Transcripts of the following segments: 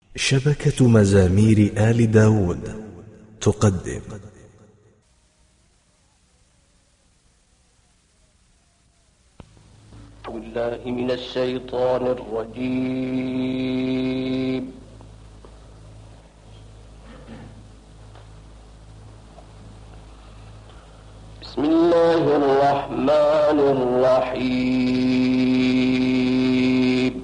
شبكة مزامير آل داود تقدم بالله من الشيطان الرجيم. بسم الله الرحمن الرحيم.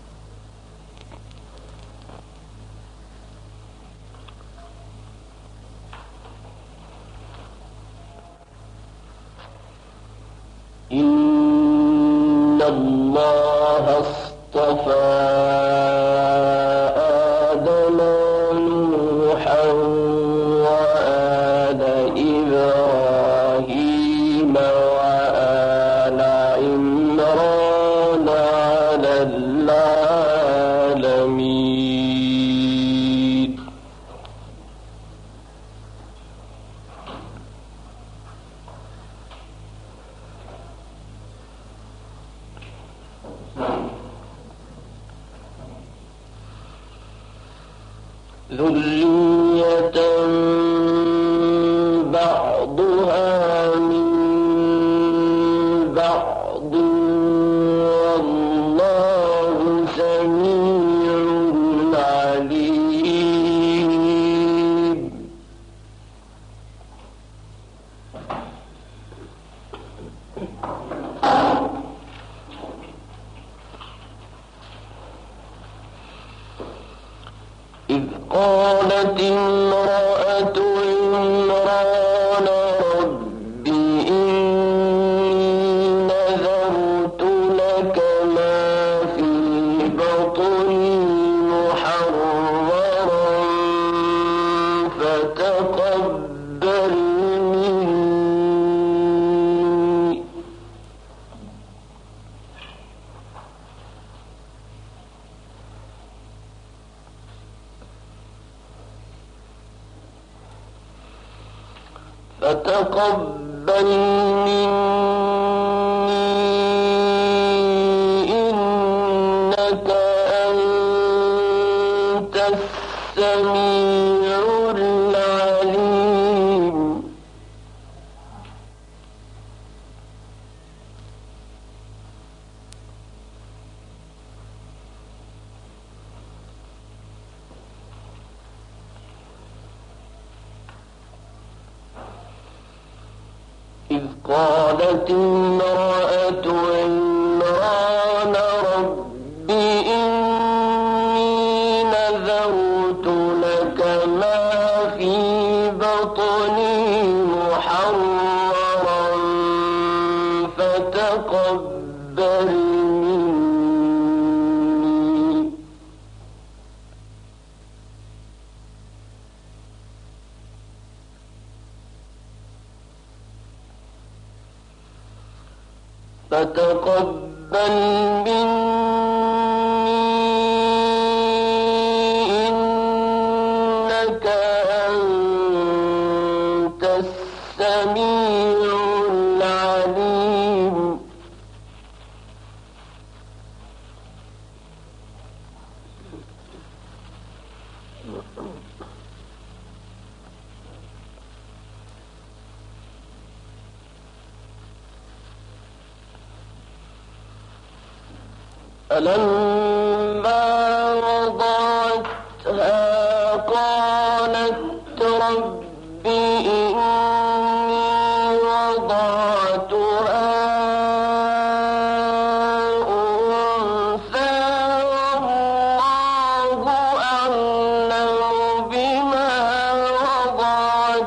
إن الله اصطفى آدم ونوحا وآل إبراهيم وآل عمران على العالمين. ذرية بعضها من بعض والله سميع عليم. إذ قالت امرأة عمران رب إني نذرت لك ما في بطني محررا فتقبل مني. فتقبل مني إنك أنت السميع العليم. إذ قالت امرأة عمران رب إني نذرت لك ما في بطني محررا فتقبل مني. فتقبل مني إنك أنت السميع العليم. فلما وضعتها قالت رب إني وضعتها أنثى والله أعلم بما وضعت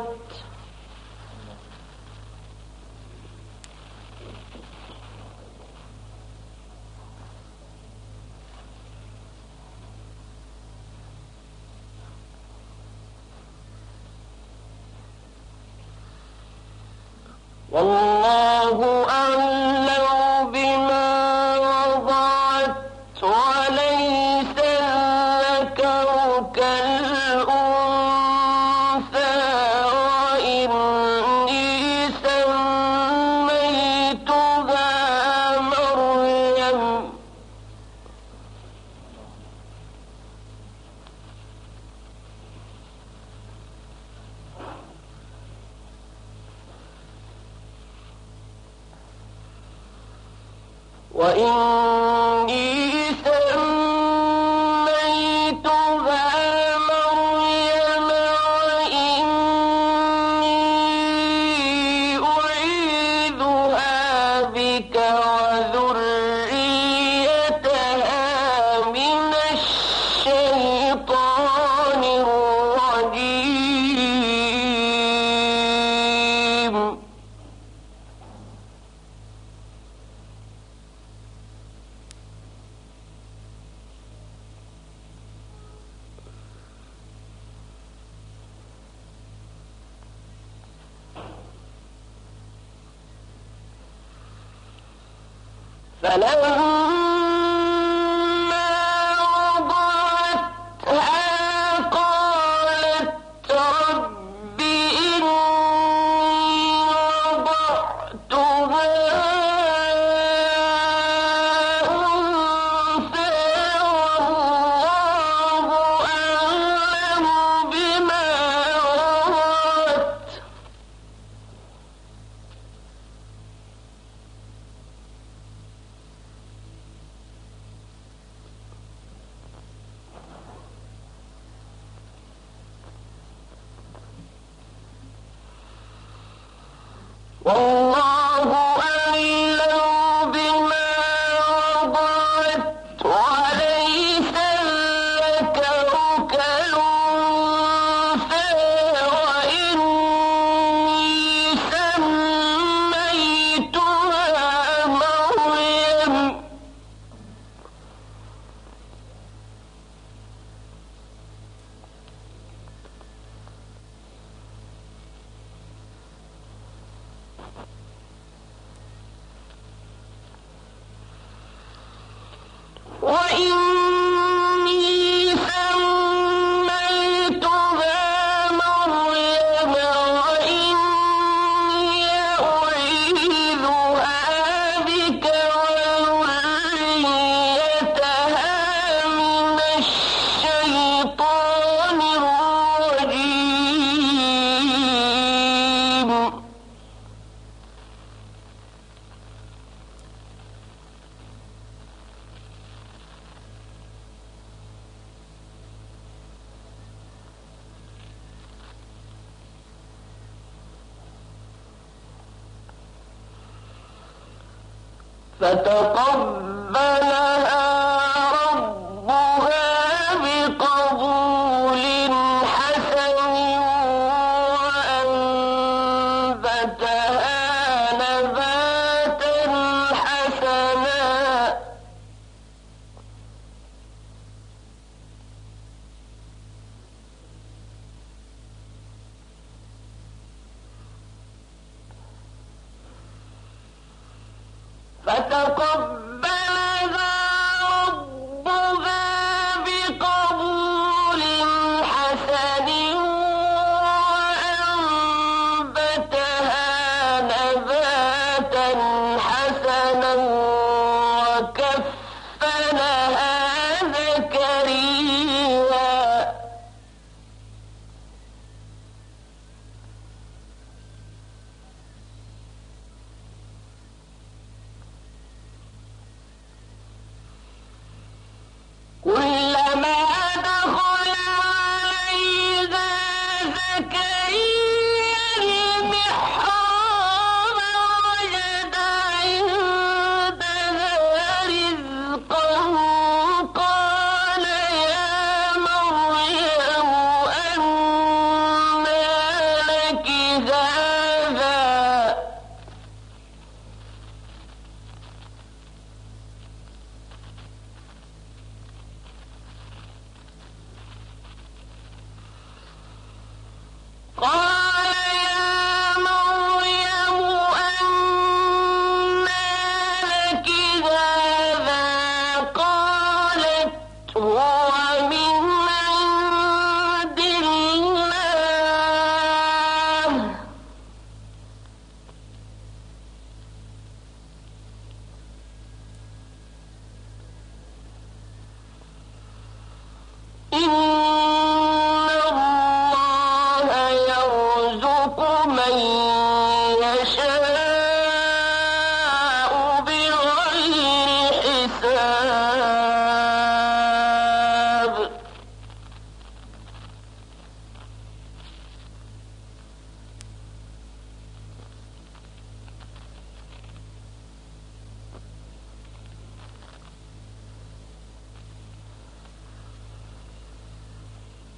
والله أعلم بما وضعت وليس الذكر كالأنثى وإني سميتها مريم وإني سميتها مريم وإني أعيذها بك وذريتها من الشيطان الرجيم. فلما وضعتها قالت رب إني وضعتها أنثى والله أعلم بما وضعت والله أعلم بما وضعت وليس الذكر كالأنثى وإني سميتها مريم وإني سميتها مريم وإني أعيذها بك وذريتها من الشيطان الرجيم. فتقبلها ربها بقبول حسن وأنبتها نباتا حسنا فتقبلها ربها بقبول حسن وأنبتها نباتا حسنا وكفلها زكريا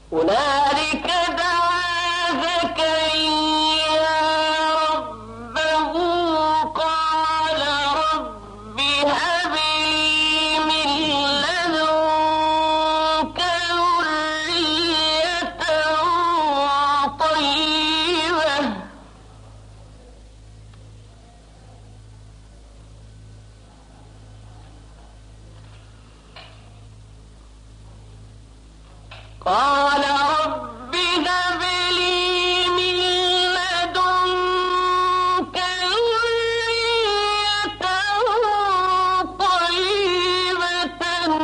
هنالك دعا زكريا ربه قال رب هب لي من لدنك ذرية طيبة قال رب هب لي من لدنك ذرية طيبة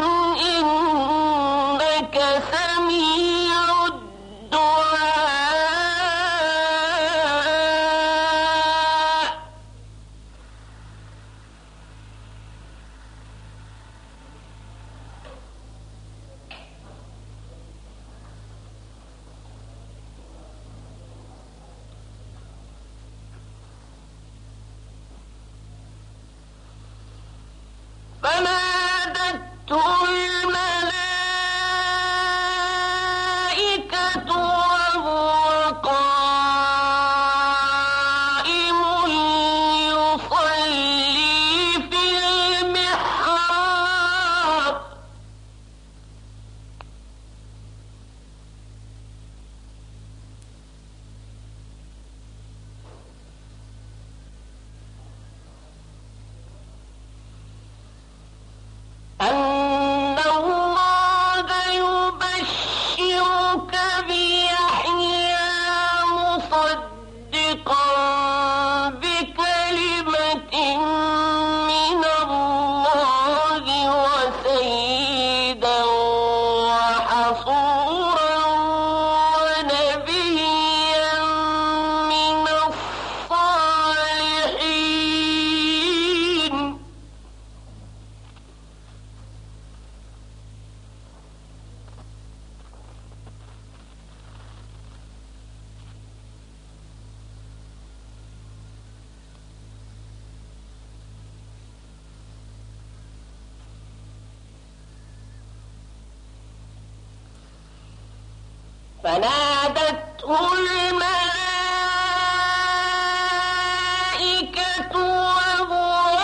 إنك سميع الدعاء فنادته الملائكة وهو قائم يصلي في المحراب أن الله يبشرك بيحيى مصدقا بكلمة من الله وسيدا وحصورا ونبيا من الصالحين فنادته الملائكة وهو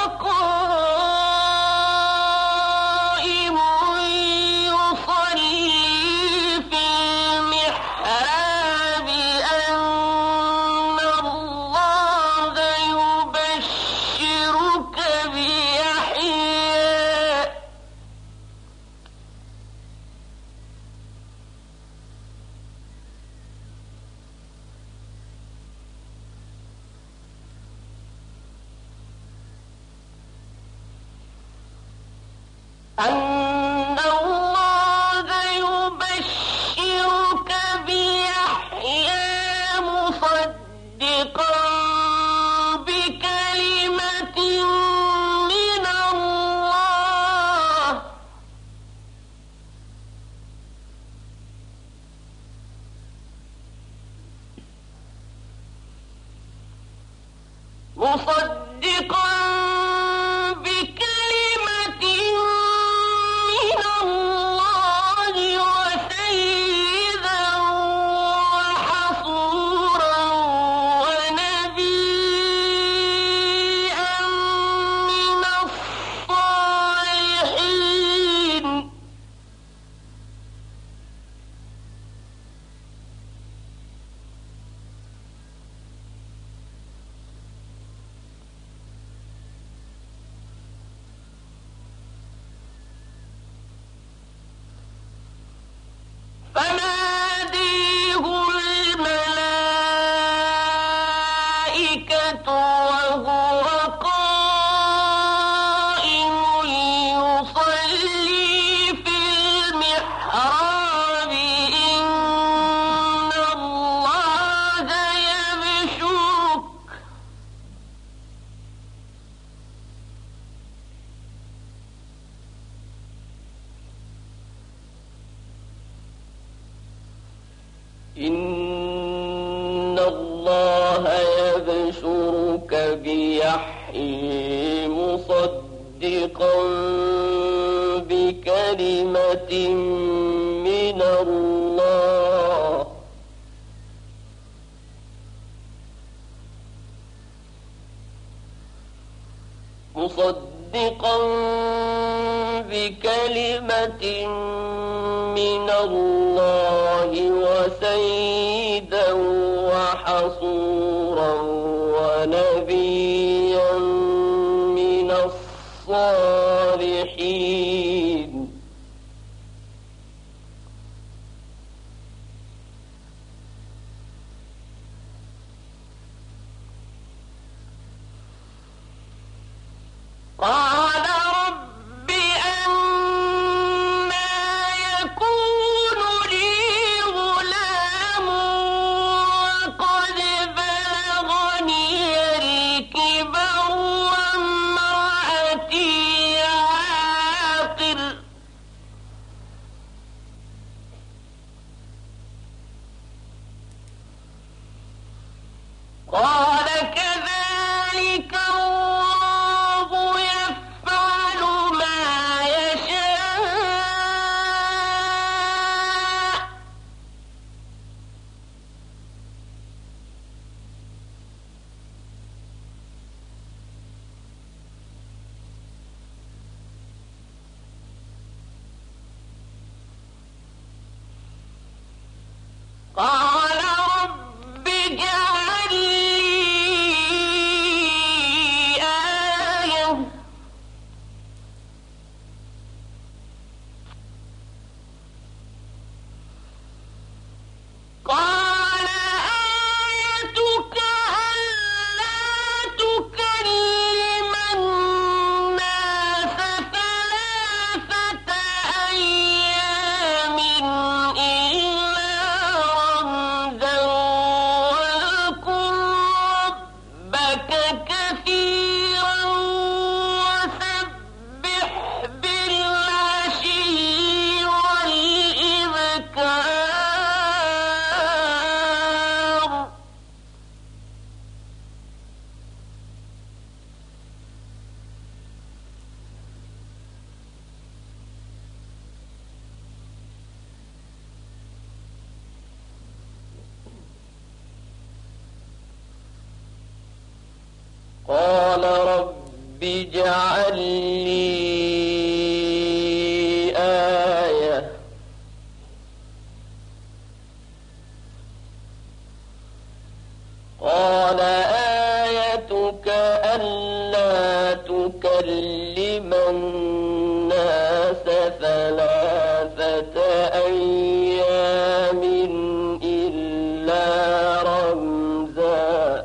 قائم يصلي في المحراب أن الله يبشرك بيحيى أن الله يبشرك بيحيى مصدقا بكلمة من الله مصدقا بكلمة من الله وسيدا وحصورا ونبيا من الصالحين فناديه الملائكة وهو قائم يصلي في المحراب إن الله يبشرك إن الله يبشرك بيحيى مصدقا بكلمة من الله مصدقا بكلمة من الله وسيدا وحصورا ونبيا من الصالحين. قال رب أنى يكون لي غلام وقد بلغني الكبر وامرأتي عاقر قال كذلك قال رب اجعل لي آية قال آيتك ألا تكلم الناس 3 أيام إلا رمزا واذكر ربك كثيرا وسبح بالعشي والإبكار. قال رب اجعل لي آية قال آيتك ألا تكلم الناس 3 أيام إلا رمزا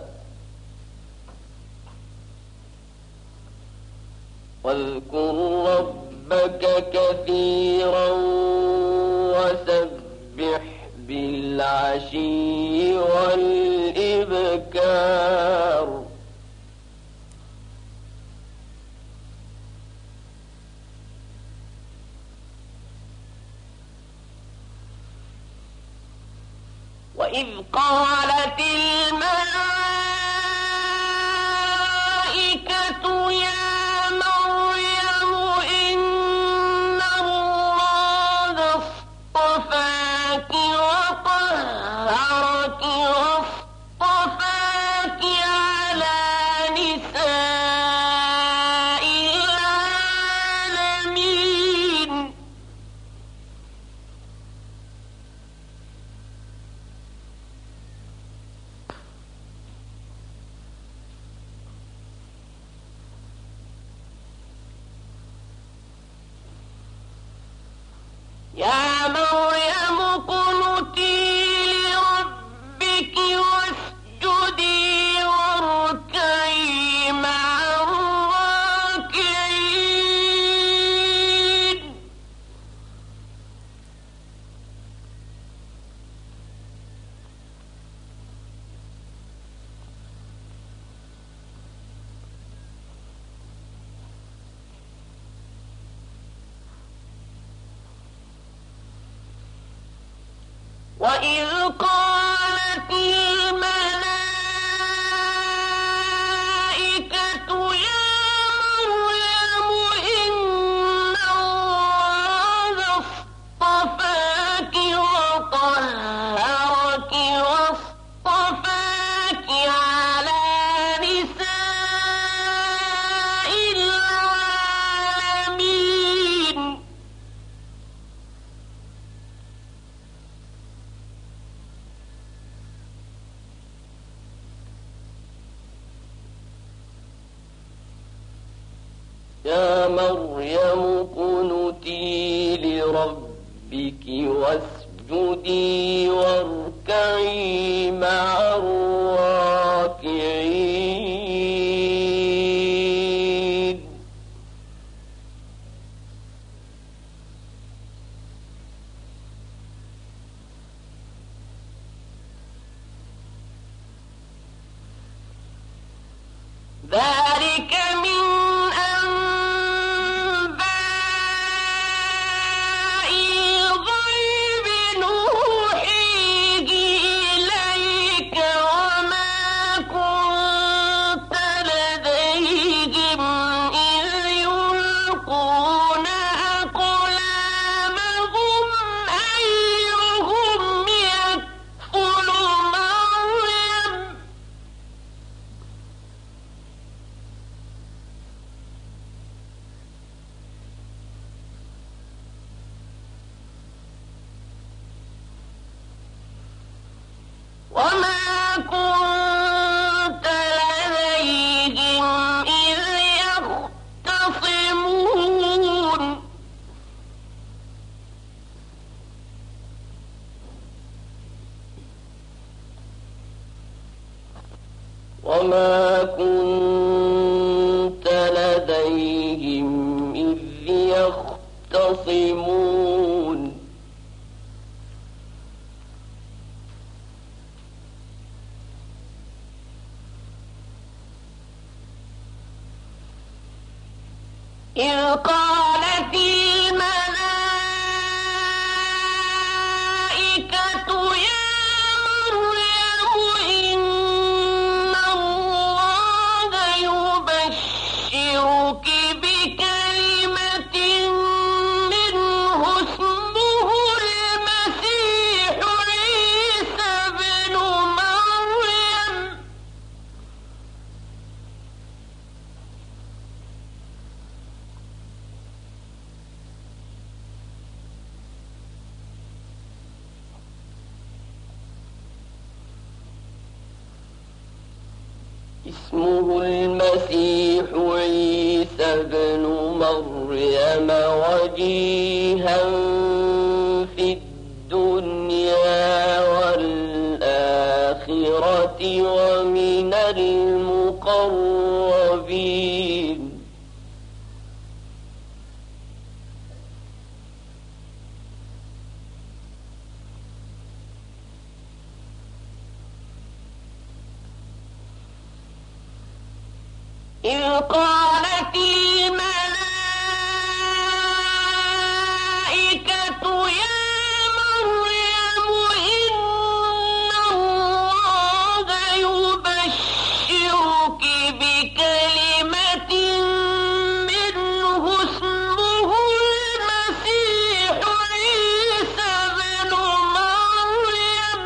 واذكر ربك كثيرا وسبح بالعشي والإبكار. وإذ قالت الملائكة يا مريم إن الله اصطفاك وطهرك واصطفاك على نساء العالمين. يا مريم اقنتي لربك واسجدي واركعي مع الراكعين. وإذ قالت الملائكة يا مريم إن الله اصطفاك وطهرك واصطفاك على نساء العالمين. يا مريم اقنتي لربك واسجدي واركعي مع الراكعين. ذلك من أنباء الغيب نوحيه إليك وما كنت لديهم إذ يلقون أقلامهم أيهم يكفل مريم. وما كنت لديهم إذ يختصمون. وما كنت لديهم إذ يختصمون. إذ قالت الملائكة يا مريم إن الله يبشرك بكلمة منه اسمه المسيح عيسى ابن مريم. اسمه المسيح عيسى ابن مريم وجيها في الدنيا والآخرة ومن المقربين. إذ قالت الملائكة يا مريم إن الله يبشرك بكلمة منه اسمه المسيح عيسى ابن مريم.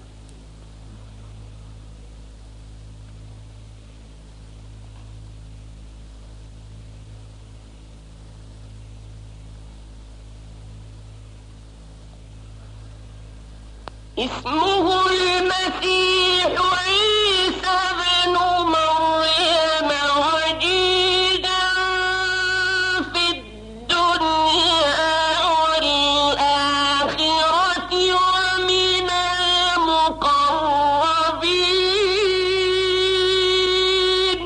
اسمه المسيح عيسى ابن مريم وجيها في الدنيا والآخرة ومن المقربين.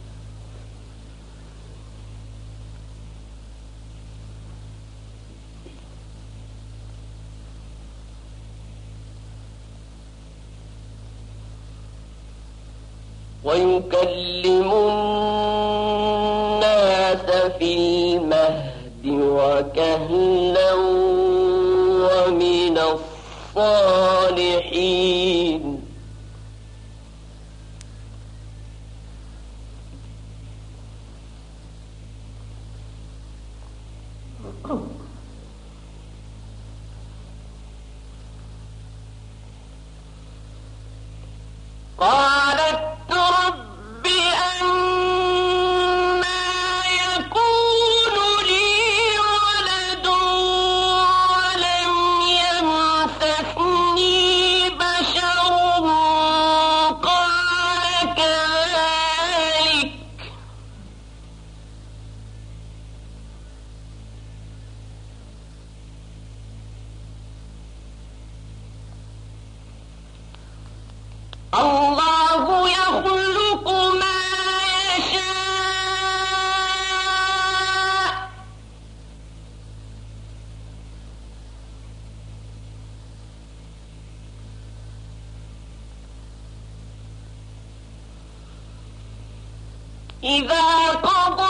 ويكلم الناس في المهد وكهلا ومن الصالحين. قالت رب أنى يكون لي ولد ولم يمسسني بشر الله يخلق ما يشاء إذا قضى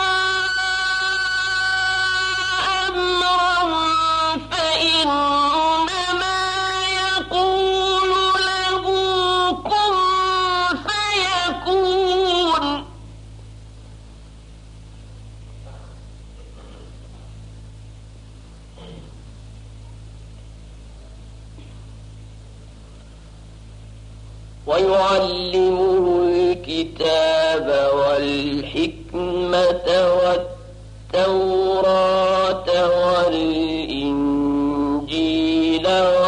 ويعلمه الكتاب والحكمة والتوراة والإنجيل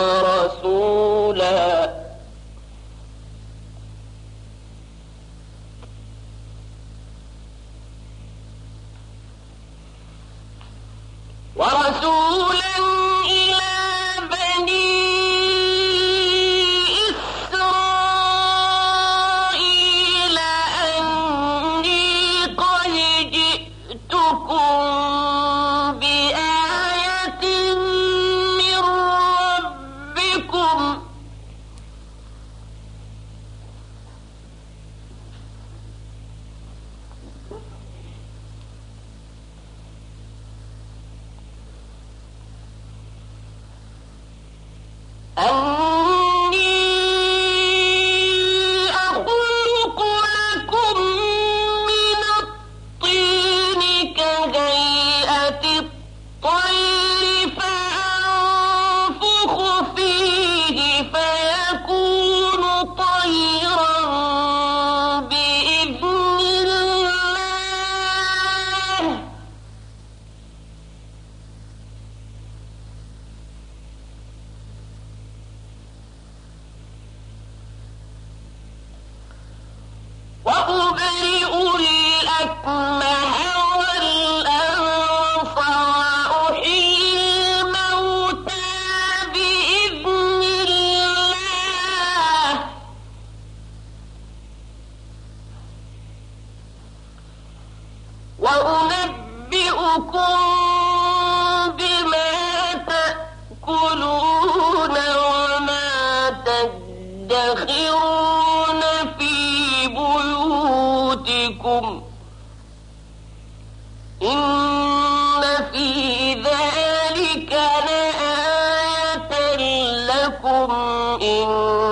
ورسولا إلى بني وأبرئ الأكمه والأنف وأحيي الموتى بإذن الله وأنبئكم بما تأكلون وما تدخرون في بيوتكم إن في ذلك لآية لكم إن